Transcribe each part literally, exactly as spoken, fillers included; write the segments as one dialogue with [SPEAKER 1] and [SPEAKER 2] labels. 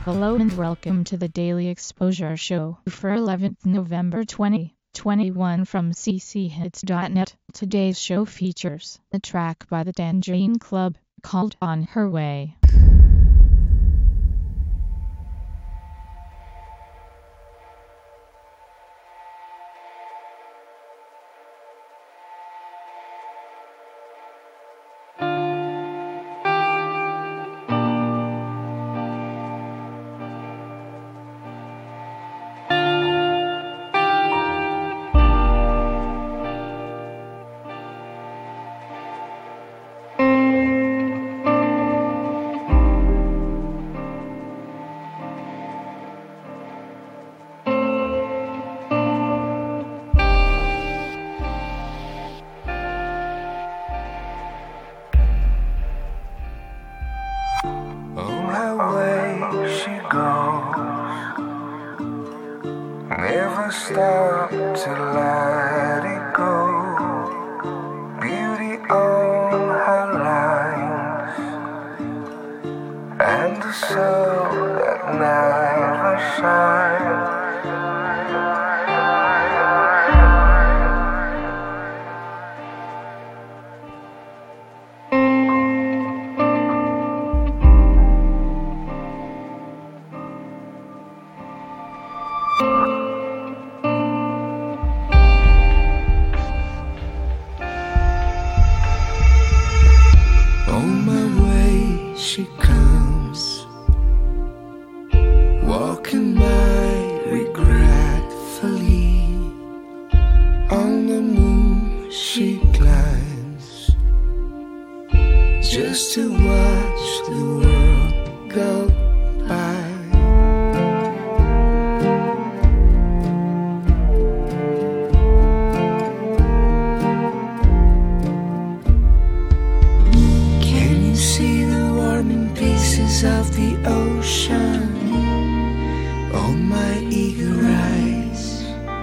[SPEAKER 1] Hello and welcome to the Daily Exposure Show for eleventh November twenty twenty-one from c c hits dot net. Today's show features a track by the Tangerine Club called On Her Way.
[SPEAKER 2] She goes, never stop to let it go. Beauty on her lines, and the soul that never shines. She comes, walking by regretfully. On the moon she climbs, just to watch the world go by. Can you see the pieces of the ocean on my eager eyes?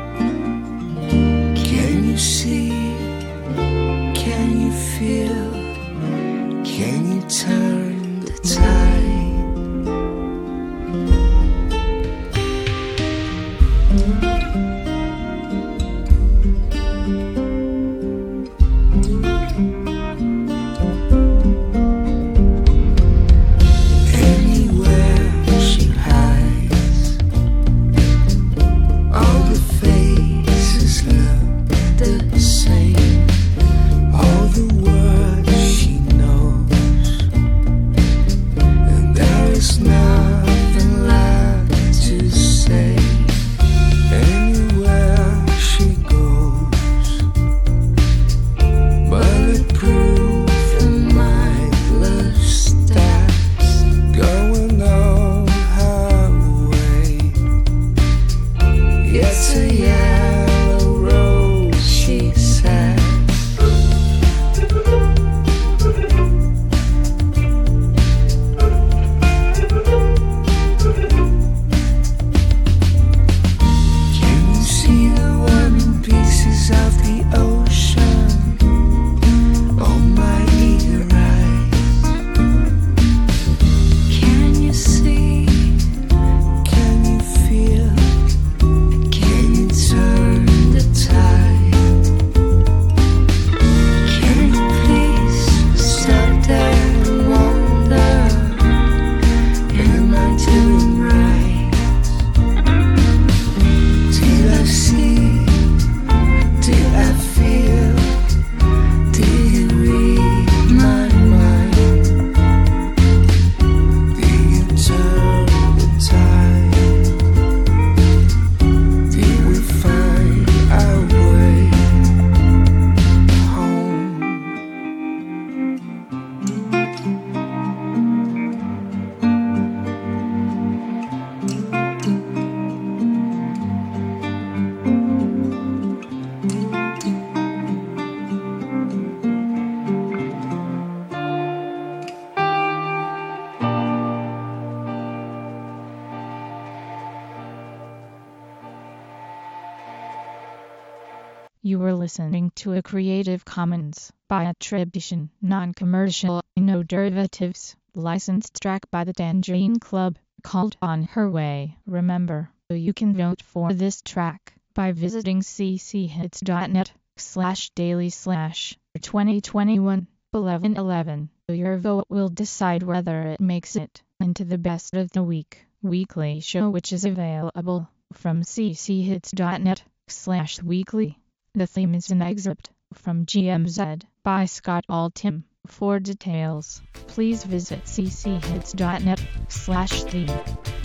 [SPEAKER 2] Can you see? Can you feel? Can you turn the tide?
[SPEAKER 1] You were listening to a Creative Commons by attribution, non-commercial, no derivatives, licensed track by the Tangerine Club. called On Her Way. Remember, you can vote for this track by visiting cchits.net slash daily slash 2021 eleven eleven. Your vote will decide whether it makes it into the best of the week weekly show, which is available from cchits.net slash weekly. The theme is an excerpt from G M Z by Scott Altham. For details, please visit cchits.net slash theme.